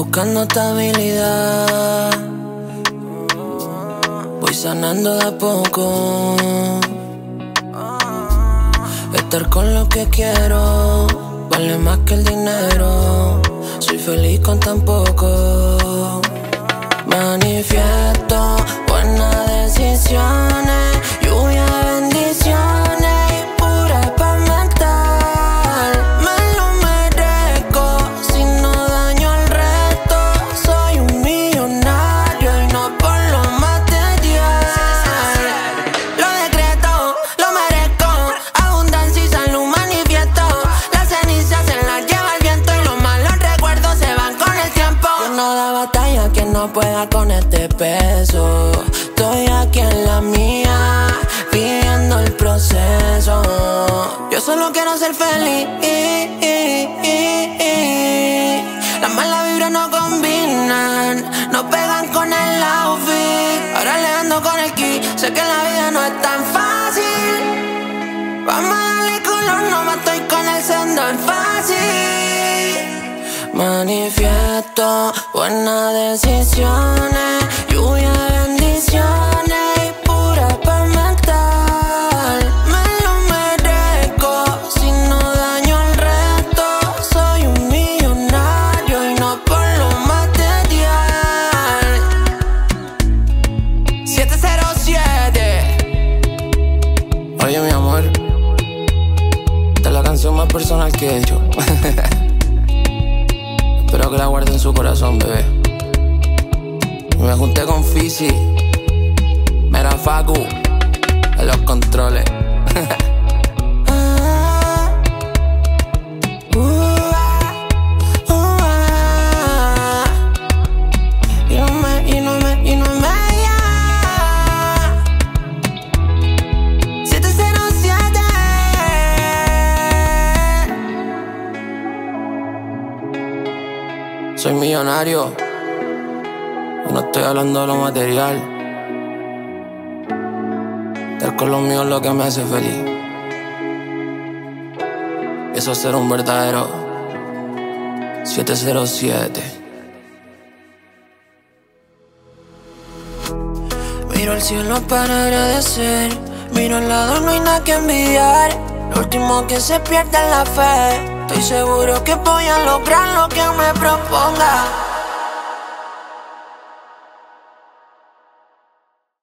buscando estabilidad, voy sanando de a poco. Estar con lo que quiero vale más que el dinero. Soy feliz con tan poco. Manifiesto buenas decisiones, lluvia de bendiciones y pura paz mental. Me lo merezco si no daño al resto. Soy un millonario y no por lo material. Lo decreto, lo merezco. Abundancia y salud manifiesto. Las cenizas se las lleva el viento y los malos recuerdos se van con el tiempo. Yo no da batalla quien no pueda con este peso. Estoy aquí en la mía, viviendo el proceso. Yo solo quiero ser feliz. Las malas vibras no combinan, no pegan con el outfit. Ahora le ando con el ki, sé que la vida no es tan fácil. Vamos a darle color, no me estoy con el sendón fácil. Manifiesto buenas decisiones, lluvia de bendiciones y pura paz mental. Me lo merezco si no daño al resto. Soy un millonario y no por lo material. 707. Oye, mi amor, esta es la canción más personal que he hecho. Espero que la guarde en su corazón, bebé. Me junté con Fizzy, Mera Facu, en los controles. Y no me llama. 707. Soy millonario y no estoy hablando de lo material. Estar con los míos es lo que me hace feliz. Eso es ser un verdadero 707. Miro al cielo para agradecer. Miro al lado, no hay nada que envidiar. Lo último que se pierde es la fe. Estoy seguro que voy a lograr lo que me propongo.